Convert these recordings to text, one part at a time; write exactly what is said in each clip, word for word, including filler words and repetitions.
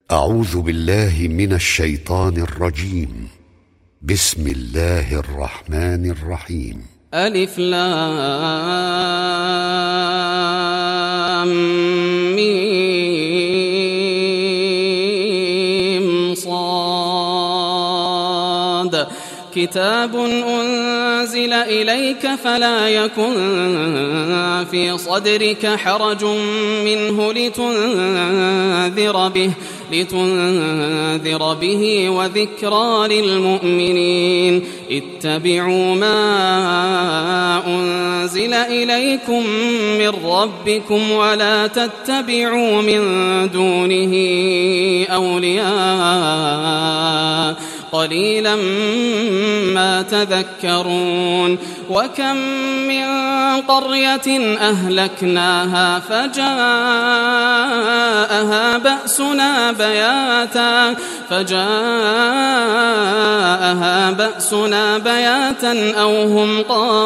أعوذ بالله من الشيطان الرجيم. بسم الله الرحمن الرحيم. ألف لام ميم صاد كتاب أنزل إليك فلا يكن في صدرك حرج منه لتنذر به لتنذر به وذكرى للمؤمنين. اتبعوا ما أنزل إليكم من ربكم ولا تتبعوا من دونه أولياء قليلا ما تذكرون. وكم من قرية أهلكناها فجاءها بأسنا بياتا فجاءها بأسنا بياتا أو هم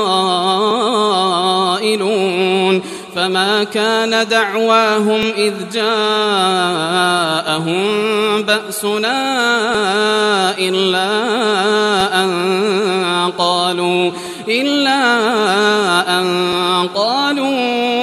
قائلون. فما كان دعواهم إذ جاءهم بأسنا إلا أن قالوا إلا أن قالوا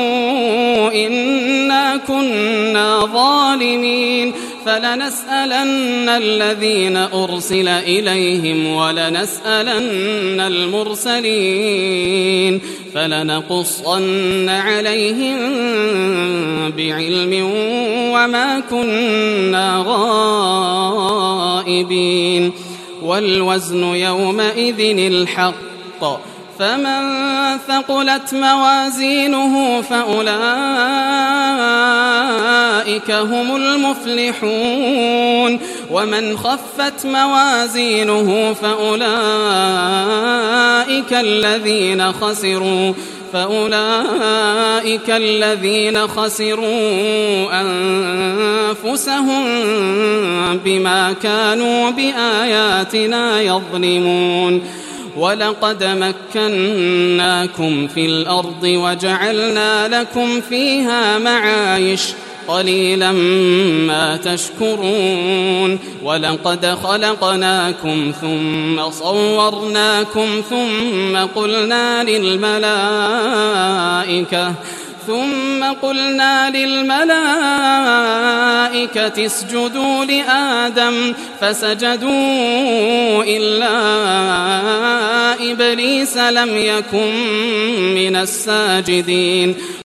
إنا كنا ظالمين. فلنسألن الذين أرسل إليهم ولنسألن المرسلين فلنقصن عليهم بعلم وما كنا غائبين. والوزن يومئذ الحق فمن ثقلت موازينه فأولئك هم المفلحون. ومن خفت موازينه فأولئك الذين خسروا فأولئك الذين خسروا أنفسهم بما كانوا بآياتنا يظلمون. ولقد مكناكم في الأرض وجعلنا لكم فيها معايش قليلا ما تشكرون. ولقد خلقناكم ثم صورناكم ثم قلنا للملائكة ثم قلنا للملائكة اسجدوا لآدم فسجدوا إلا إبليس لم يكن من الساجدين.